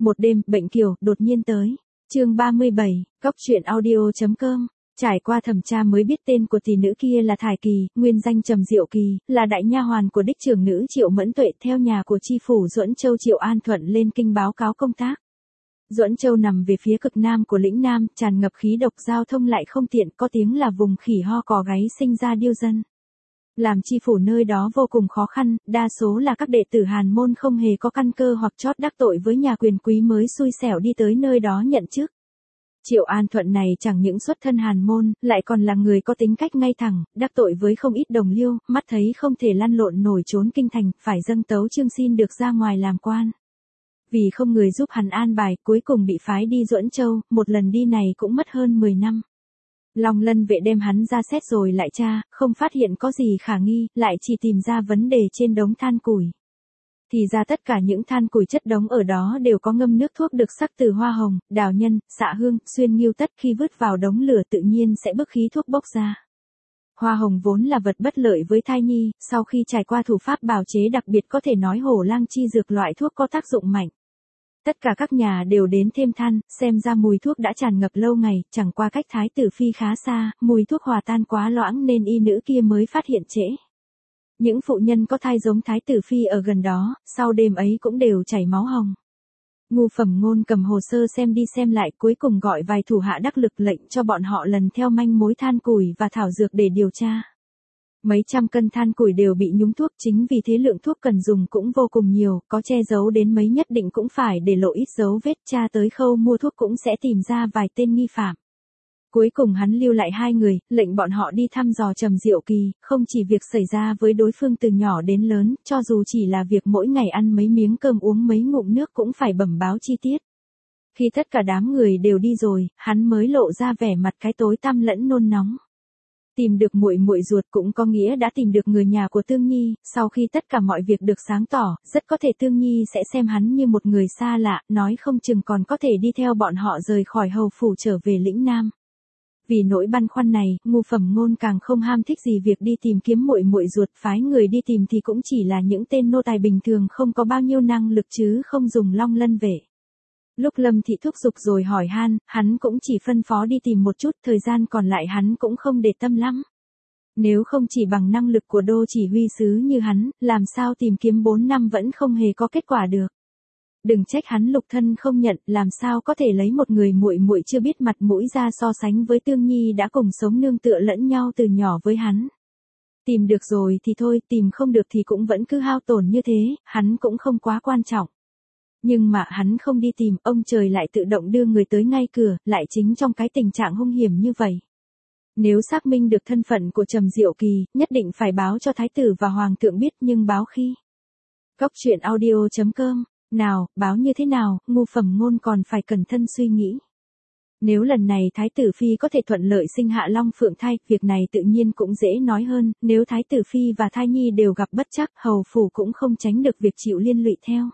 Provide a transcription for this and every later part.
Một đêm, bệnh kiều, đột nhiên tới. Chương 37, Cóc truyện audio.com. Trải qua thẩm tra mới biết tên của tỷ nữ kia là Thải Kỳ, nguyên danh Trầm Diệu Kỳ, là đại nha hoàn của đích trưởng nữ Triệu Mẫn Tuệ, theo nhà của chi phủ Duẫn Châu Triệu An Thuận lên kinh báo cáo công tác. Duẫn Châu nằm về phía cực nam của lĩnh Nam, tràn ngập khí độc, giao thông lại không tiện, có tiếng là vùng khỉ ho cò gáy sinh ra điêu dân. Làm chi phủ nơi đó vô cùng khó khăn, đa số là các đệ tử Hàn môn không hề có căn cơ hoặc chót đắc tội với nhà quyền quý mới xui xẻo đi tới nơi đó nhận chức. Triệu An Thuận này chẳng những xuất thân Hàn môn, lại còn là người có tính cách ngay thẳng, đắc tội với không ít đồng liêu, mắt thấy không thể lăn lộn nổi trốn kinh thành, phải dâng tấu chương xin được ra ngoài làm quan. Vì không người giúp hắn an bài, cuối cùng bị phái đi Duẫn Châu, một lần đi này cũng mất hơn 10 năm. Long Lân vệ đem hắn ra xét rồi lại tra, không phát hiện có gì khả nghi, lại chỉ tìm ra vấn đề trên đống than củi. Thì ra tất cả những than củi chất đống ở đó đều có ngâm nước thuốc được sắc từ hoa hồng, đào nhân, xạ hương, xuyên nghiêu tất, khi vứt vào đống lửa tự nhiên sẽ bức khí thuốc bốc ra. Hoa hồng vốn là vật bất lợi với thai nhi, sau khi trải qua thủ pháp bào chế đặc biệt có thể nói hổ lang chi dược loại thuốc có tác dụng mạnh. Tất cả các nhà đều đến thêm than, xem ra mùi thuốc đã tràn ngập lâu ngày, chẳng qua cách Thái tử phi khá xa, mùi thuốc hòa tan quá loãng nên y nữ kia mới phát hiện trễ. Những phụ nhân có thai giống Thái tử phi ở gần đó, sau đêm ấy cũng đều chảy máu hồng. Ngu Phẩm Ngôn cầm hồ sơ xem đi xem lại, cuối cùng gọi vài thủ hạ đắc lực lệnh cho bọn họ lần theo manh mối than củi và thảo dược để điều tra. Mấy trăm cân than củi đều bị nhúng thuốc, chính vì thế lượng thuốc cần dùng cũng vô cùng nhiều, có che giấu đến mấy nhất định cũng phải để lộ ít dấu vết, tra tới khâu mua thuốc cũng sẽ tìm ra vài tên nghi phạm. Cuối cùng hắn lưu lại 2 người, lệnh bọn họ đi thăm dò Trầm Diệu Kỳ, không chỉ việc xảy ra với đối phương từ nhỏ đến lớn, cho dù chỉ là việc mỗi ngày ăn mấy miếng cơm uống mấy ngụm nước cũng phải bẩm báo chi tiết. Khi tất cả đám người đều đi rồi, hắn mới lộ ra vẻ mặt cái tối tăm lẫn nôn nóng. Tìm được muội muội ruột cũng có nghĩa đã tìm được người nhà của Tương Nhi, sau khi tất cả mọi việc được sáng tỏ, rất có thể Tương Nhi sẽ xem hắn như một người xa lạ, nói không chừng còn có thể đi theo bọn họ rời khỏi hầu phủ trở về lĩnh Nam. Vì nỗi băn khoăn này, Ngu Phẩm Ngôn càng không ham thích gì việc đi tìm kiếm muội muội ruột, phái người đi tìm thì cũng chỉ là những tên nô tài bình thường không có bao nhiêu năng lực chứ không dùng Long Lân vệ. Lúc Lâm Thị thúc giục rồi hỏi han, hắn cũng chỉ phân phó đi tìm một chút, thời gian còn lại hắn cũng không để tâm lắm. Nếu không chỉ bằng năng lực của đô chỉ huy sứ như hắn, làm sao tìm kiếm 4 năm vẫn không hề có kết quả được. Đừng trách hắn lục thân không nhận, làm sao có thể lấy một người muội muội chưa biết mặt mũi ra so sánh với Tương Nhi đã cùng sống nương tựa lẫn nhau từ nhỏ với hắn. Tìm được rồi thì thôi, tìm không được thì cũng vẫn cứ hao tổn như thế, hắn cũng không quá quan trọng. Nhưng mà hắn không đi tìm, ông trời lại tự động đưa người tới ngay cửa, lại chính trong cái tình trạng hung hiểm như vậy. Nếu xác minh được thân phận của Trầm Diệu Kỳ, nhất định phải báo cho Thái tử và Hoàng thượng biết, nhưng báo khi? Cóc truyện audio.com. Nào, báo như thế nào, Ngu Phẩm Ngôn còn phải cẩn thận suy nghĩ. Nếu lần này Thái tử Phi có thể thuận lợi sinh hạ Long Phượng thai, việc này tự nhiên cũng dễ nói hơn, nếu Thái tử Phi và thai nhi đều gặp bất trắc, hầu phủ cũng không tránh được việc chịu liên lụy theo.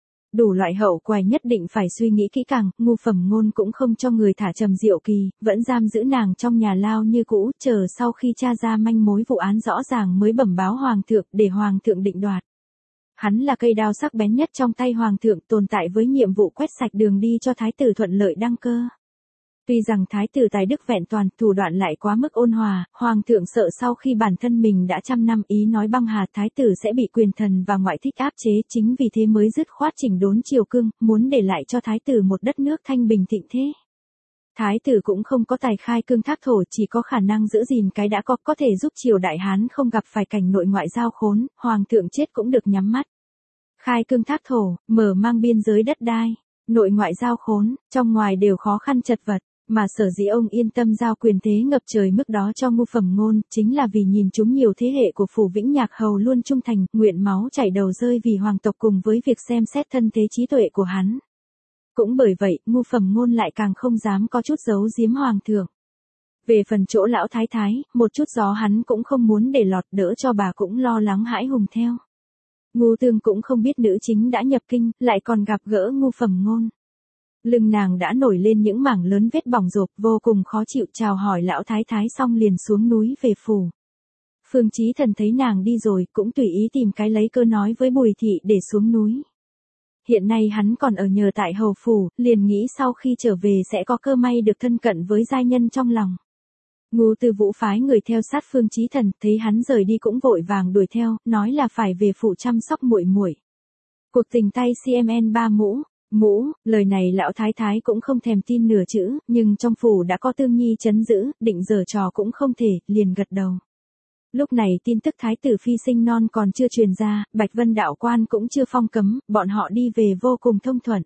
Đủ loại hậu quả nhất định phải suy nghĩ kỹ càng, Ngu Phẩm Ngôn cũng không cho người thả Trầm Diệu Kỳ, vẫn giam giữ nàng trong nhà lao như cũ, chờ sau khi tra ra manh mối vụ án rõ ràng mới bẩm báo Hoàng thượng để Hoàng thượng định đoạt. Hắn là cây đao sắc bén nhất trong tay Hoàng thượng, tồn tại với nhiệm vụ quét sạch đường đi cho Thái tử thuận lợi đăng cơ. Tuy rằng Thái tử tài đức vẹn toàn, thủ đoạn lại quá mức ôn hòa, Hoàng thượng sợ sau khi bản thân mình đã trăm năm ý nói băng hà, Thái tử sẽ bị quyền thần và ngoại thích áp chế, chính vì thế mới dứt khoát chỉnh đốn triều cương, muốn để lại cho Thái tử một đất nước thanh bình thịnh thế. Thái tử cũng không có tài khai cương thác thổ, chỉ có khả năng giữ gìn cái đã có thể giúp triều Đại Hán không gặp phải cảnh nội ngoại giao khốn, Hoàng thượng chết cũng được nhắm mắt. Khai cương thác thổ, mở mang biên giới đất đai, nội ngoại giao khốn, trong ngoài đều khó khăn chật vật, mà sở dĩ ông yên tâm giao quyền thế ngập trời mức đó cho Ngu Phẩm Ngôn, chính là vì nhìn chúng nhiều thế hệ của phủ Vĩnh Nhạc hầu luôn trung thành, nguyện máu chảy đầu rơi vì hoàng tộc cùng với việc xem xét thân thế trí tuệ của hắn. Cũng bởi vậy, Ngu Phẩm Ngôn lại càng không dám có chút giấu giếm Hoàng thượng. Về phần chỗ lão thái thái, một chút gió hắn cũng không muốn để lọt, đỡ cho bà cũng lo lắng hãi hùng theo. Ngu Tương cũng không biết nữ chính đã nhập kinh, lại còn gặp gỡ Ngu Phẩm Ngôn. Lưng nàng đã nổi lên những mảng lớn vết bỏng rộp, vô cùng khó chịu, chào hỏi lão thái thái xong liền xuống núi về phủ. Phương Chí Thần thấy nàng đi rồi, cũng tùy ý tìm cái lấy cơ nói với Bùi thị để xuống núi. hiện nay hắn còn ở nhờ tại hầu phủ, liền nghĩ sau khi trở về sẽ có cơ may được thân cận với giai nhân trong lòng. Ngô Tư Vũ phái người theo sát Phương Chí Thần, thấy hắn rời đi cũng vội vàng đuổi theo, nói là phải về phụ chăm sóc muội muội. Cuộc tình tay CMN 3 mũ, lời này lão thái thái cũng không thèm tin nửa chữ, nhưng trong phủ đã có Tương Nhi trấn giữ, định giở trò cũng không thể, liền gật đầu. Lúc này tin tức thái tử phi sinh non còn chưa truyền ra, Bạch Vân đạo quan cũng chưa phong cấm, bọn họ đi về vô cùng thông thuận.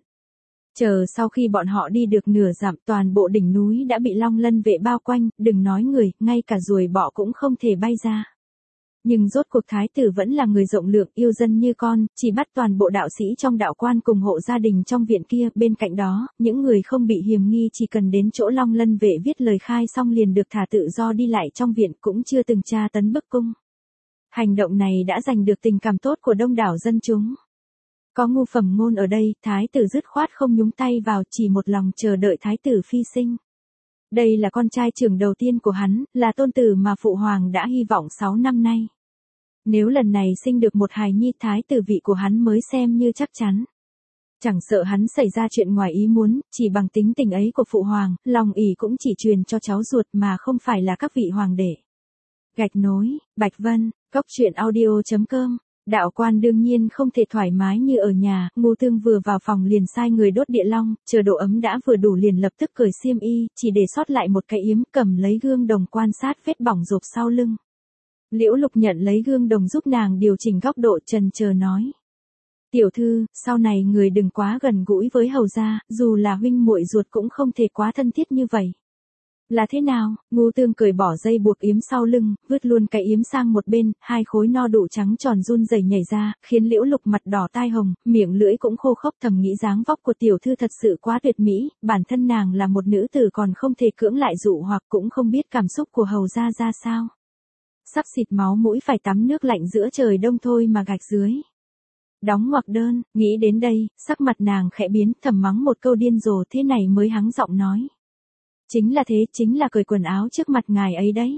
Chờ sau khi bọn họ đi được nửa dặm, toàn bộ đỉnh núi đã bị Long Lân vệ bao quanh, đừng nói người, ngay cả ruồi bọ cũng không thể bay ra. Nhưng rốt cuộc thái tử vẫn là người rộng lượng, yêu dân như con, chỉ bắt toàn bộ đạo sĩ trong đạo quan cùng hộ gia đình trong viện kia, bên cạnh đó, những người không bị hiềm nghi chỉ cần đến chỗ Long Lân vệ viết lời khai xong liền được thả tự do đi lại trong viện, cũng chưa từng tra tấn bức cung. Hành động này đã giành được tình cảm tốt của đông đảo dân chúng. Có Ngu Phẩm Ngôn ở đây, thái tử dứt khoát không nhúng tay vào, chỉ một lòng chờ đợi thái tử phi sinh. Đây là con trai trưởng đầu tiên của hắn, là tôn tử mà phụ hoàng đã hy vọng 6 năm nay. Nếu lần này sinh được một hài nhi, thái tử vị của hắn mới xem như chắc chắn. Chẳng sợ hắn xảy ra chuyện ngoài ý muốn, chỉ bằng tính tình ấy của phụ hoàng, lòng ỷ cũng chỉ truyền cho cháu ruột mà không phải là các vị hoàng đệ. Gạch nối, Bạch Vân, Goctruyện.audio.com. Đạo quan đương nhiên không thể thoải mái như ở nhà, Ngô Tương vừa vào phòng liền sai người đốt địa long, chờ độ ấm đã vừa đủ liền lập tức cởi xiêm y, chỉ để sót lại một cái yếm, cầm lấy gương đồng quan sát vết bỏng rộp sau lưng. Liễu Lục nhận lấy gương đồng giúp nàng điều chỉnh góc độ, chần chờ nói: "Tiểu thư, sau này người đừng quá gần gũi với hầu gia, dù là huynh muội ruột cũng không thể quá thân thiết như vậy." "Là thế nào?" Ngô Tương cởi bỏ dây buộc yếm sau lưng, vứt luôn cái yếm sang một bên, hai khối no đủ trắng tròn run rẩy nhảy ra, khiến Liễu Lục mặt đỏ tai hồng, miệng lưỡi cũng khô khốc, thầm nghĩ dáng vóc của tiểu thư thật sự quá tuyệt mỹ, bản thân nàng là một nữ tử còn không thể cưỡng lại dụ hoặc, cũng không biết cảm xúc của hầu gia ra sao. Sắp xịt máu mũi phải tắm nước lạnh giữa trời đông thôi mà gạch dưới. Đóng ngoặc đơn, nghĩ đến đây, sắc mặt nàng khẽ biến, thầm mắng một câu điên rồ, thế này mới hắng giọng nói: "Chính là thế, chính là cởi quần áo trước mặt ngài ấy đấy.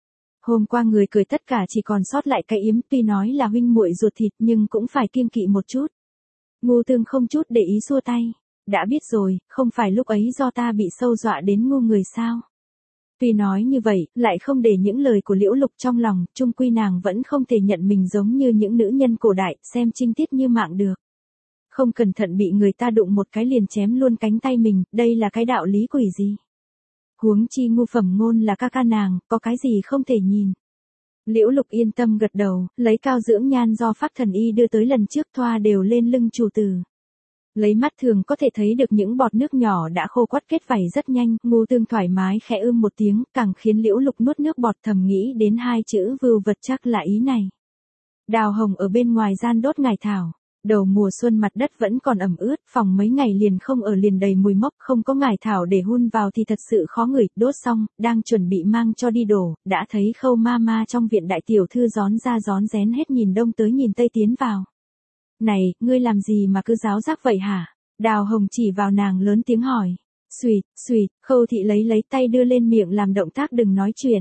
Hôm qua người cười tất cả chỉ còn sót lại cái yếm, tuy nói là huynh muội ruột thịt nhưng cũng phải kiêng kỵ một chút." Ngô Tương không chút để ý xua tay: "Đã biết rồi, không phải lúc ấy do ta bị sâu dọa đến ngu người sao?" Tuy nói như vậy, lại không để những lời của Liễu Lục trong lòng, chung quy nàng vẫn không thể nhận mình giống như những nữ nhân cổ đại, xem trinh tiết như mạng được. Không cẩn thận bị người ta đụng một cái liền chém luôn cánh tay mình, đây là cái đạo lý quỷ gì? Huống chi Ngu Phẩm Ngôn là ca ca nàng, có cái gì không thể nhìn. Liễu Lục yên tâm gật đầu, lấy cao dưỡng nhan do Phác Thần Y đưa tới lần trước thoa đều lên lưng chủ tử. Lấy mắt thường có thể thấy được những bọt nước nhỏ đã khô quắt kết vảy rất nhanh, Ngô Tương thoải mái khẽ một tiếng, càng khiến Liễu Lục nuốt nước bọt, thầm nghĩ đến hai chữ vưu vật chắc là ý này. Đào Hồng ở bên ngoài gian đốt ngải thảo. Đầu mùa xuân mặt đất vẫn còn ẩm ướt, phòng mấy ngày liền không ở liền đầy mùi mốc, không có ngải thảo để hun vào thì thật sự khó ngửi. Đốt xong, đang chuẩn bị mang cho đi đổ, đã thấy Khâu ma trong viện đại tiểu thư rón ra rón rén hết nhìn đông tới nhìn tây tiến vào. "Này, ngươi làm gì mà cứ giáo giác vậy hả?" Đào Hồng chỉ vào nàng lớn tiếng hỏi. Xuỵt, Khâu thị lấy tay đưa lên miệng làm động tác đừng nói chuyện.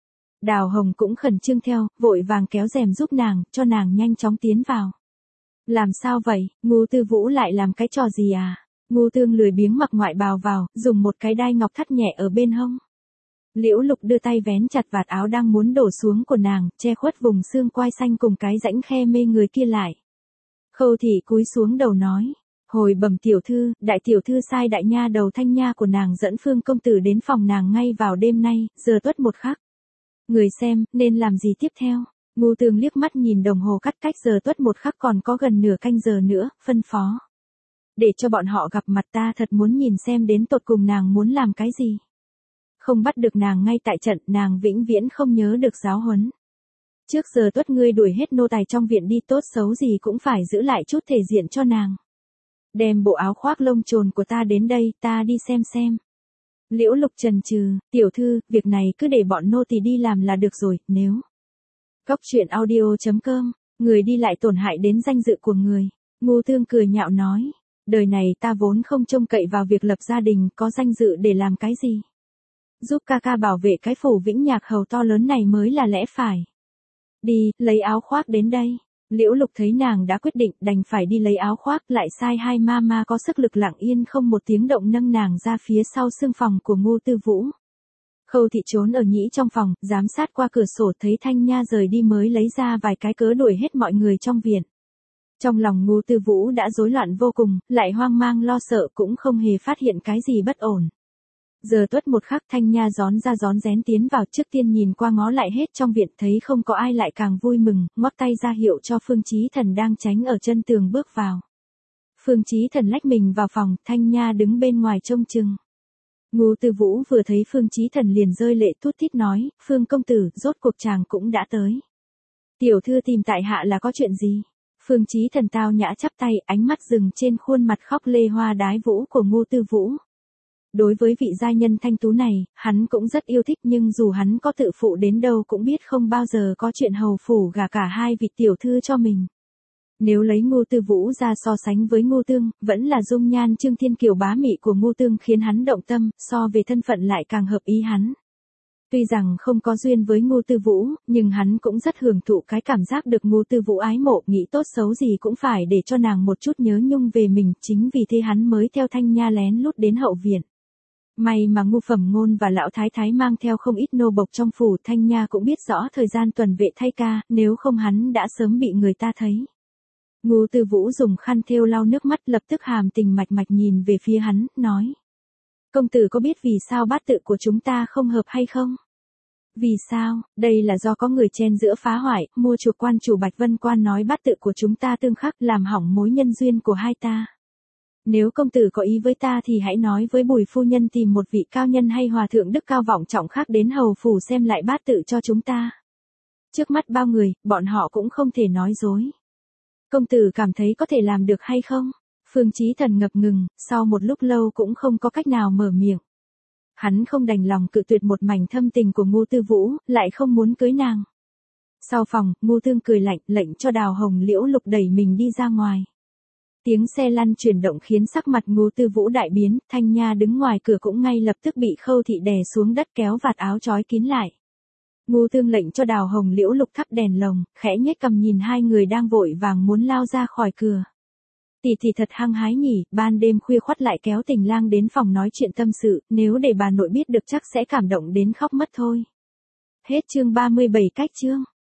Đào Hồng cũng khẩn trương theo, vội vàng kéo rèm giúp nàng, cho nàng nhanh chóng tiến vào. "Làm sao vậy, Ngô Tư Vũ lại làm cái trò gì à?" Ngô Tương lười biếng mặc ngoại bào vào, dùng một cái đai ngọc thắt nhẹ ở bên hông. Liễu Lục đưa tay vén chặt vạt áo đang muốn đổ xuống của nàng, che khuất vùng xương quai xanh cùng cái rãnh khe mê người kia lại. Khâu thị cúi xuống đầu nói: "Hồi bẩm tiểu thư, đại tiểu thư sai đại nha đầu Thanh Nha của nàng dẫn Phương công tử đến phòng nàng ngay vào đêm nay, giờ tuất một khắc. Người xem, nên làm gì tiếp theo?" Ngô Tương liếc mắt nhìn đồng hồ cắt cách giờ tuất một khắc còn có gần nửa canh giờ nữa, phân phó: "Để cho bọn họ gặp mặt, ta thật muốn nhìn xem đến tột cùng nàng muốn làm cái gì. Không bắt được nàng ngay tại trận, nàng vĩnh viễn không nhớ được giáo huấn. Trước giờ tuất ngươi đuổi hết nô tài trong viện đi, tốt xấu gì cũng phải giữ lại chút thể diện cho nàng. Đem bộ áo khoác lông trồn của ta đến đây, ta đi xem." Liễu Lục chần chừ: "Tiểu thư, việc này cứ để bọn nô tỳ đi làm là được rồi, nếu..." Goctruyện.audio.com. Người đi lại tổn hại đến danh dự của người. Ngô Tương cười nhạo nói: "Đời này ta vốn không trông cậy vào việc lập gia đình, có danh dự để làm cái gì? Giúp ca ca bảo vệ cái phủ Vĩnh Nhạc Hầu to lớn này mới là lẽ phải. Đi, lấy áo khoác đến đây." Liễu Lục thấy nàng đã quyết định đành phải đi lấy áo khoác, lại sai hai ma có sức lực lặng yên không một tiếng động nâng nàng ra phía sau sương phòng của Ngô Tư Vũ. Khâu Thị trốn ở nhĩ trong phòng, giám sát qua cửa sổ thấy Thanh Nha rời đi mới lấy ra vài cái cớ đuổi hết mọi người trong viện. Trong lòng Ngô Tư Vũ đã rối loạn vô cùng, lại hoang mang lo sợ cũng không hề phát hiện cái gì bất ổn. Giờ tuất một khắc Thanh Nha rón ra rón rén tiến vào, trước tiên nhìn qua ngó lại hết trong viện thấy không có ai lại càng vui mừng, ngoắc tay ra hiệu cho Phương Chí Thần đang tránh ở chân tường bước vào. Phương Chí Thần lách mình vào phòng, Thanh Nha đứng bên ngoài trông chừng. Ngô Tư Vũ vừa thấy Phương Chí Thần liền rơi lệ thút thít nói, Phương công tử, rốt cuộc chàng cũng đã tới. Tiểu thư tìm tại hạ là có chuyện gì? Phương Chí Thần tao nhã chắp tay, ánh mắt dừng trên khuôn mặt khóc lê hoa đái vũ của Ngô Tư Vũ. Đối với vị giai nhân thanh tú này, hắn cũng rất yêu thích, nhưng dù hắn có tự phụ đến đâu cũng biết không bao giờ có chuyện hầu phủ gả cả hai vị tiểu thư cho mình. Nếu lấy Ngô Tư Vũ ra so sánh với Ngô Tương, vẫn là dung nhan Trương Thiên Kiều bá mị của Ngô Tương khiến hắn động tâm, so về thân phận lại càng hợp ý hắn. Tuy rằng không có duyên với Ngô Tư Vũ, nhưng hắn cũng rất hưởng thụ cái cảm giác được Ngô Tư Vũ ái mộ, nghĩ tốt xấu gì cũng phải để cho nàng một chút nhớ nhung về mình, chính vì thế hắn mới theo Thanh Nha lén lút đến hậu viện. May mà Ngô Phẩm Ngôn và lão thái thái mang theo không ít nô bộc trong phủ, Thanh Nha cũng biết rõ thời gian tuần vệ thay ca, nếu không hắn đã sớm bị người ta thấy. Ngô Tư Vũ dùng khăn thêu lau nước mắt, lập tức hàm tình mạch mạch nhìn về phía hắn, nói. Công tử có biết vì sao bát tự của chúng ta không hợp hay không? Vì sao? Đây là do có người chen giữa phá hoại, mua chuộc quan chủ Bạch Vân Quan nói bát tự của chúng ta tương khắc, làm hỏng mối nhân duyên của hai ta. Nếu công tử có ý với ta thì hãy nói với Bùi phu nhân tìm một vị cao nhân hay hòa thượng đức cao vọng trọng khác đến hầu phủ xem lại bát tự cho chúng ta. Trước mắt bao người, bọn họ cũng không thể nói dối. Công tử cảm thấy có thể làm được hay không? Phương Chí Thần ngập ngừng, sau một lúc lâu cũng không có cách nào mở miệng. Hắn không đành lòng cự tuyệt một mảnh thâm tình của Ngô Tư Vũ, lại không muốn cưới nàng. Sau phòng, Ngô Tương cười lạnh, lệnh cho Đào Hồng Liễu Lục đẩy mình đi ra ngoài. Tiếng xe lăn chuyển động khiến sắc mặt Ngô Tư Vũ đại biến, Thanh Nha đứng ngoài cửa cũng ngay lập tức bị Khâu Thị đè xuống đất kéo vạt áo trói kín lại. Ngô Tương lệnh cho Đào Hồng Liễu Lục thắp đèn lồng, khẽ nhếch cằm nhìn hai người đang vội vàng muốn lao ra khỏi cửa. Tỷ tỷ thật hăng hái nhỉ, ban đêm khuya khoắt lại kéo Tình Lang đến phòng nói chuyện tâm sự, nếu để bà nội biết được chắc sẽ cảm động đến khóc mất thôi. Hết chương 37 cách chương.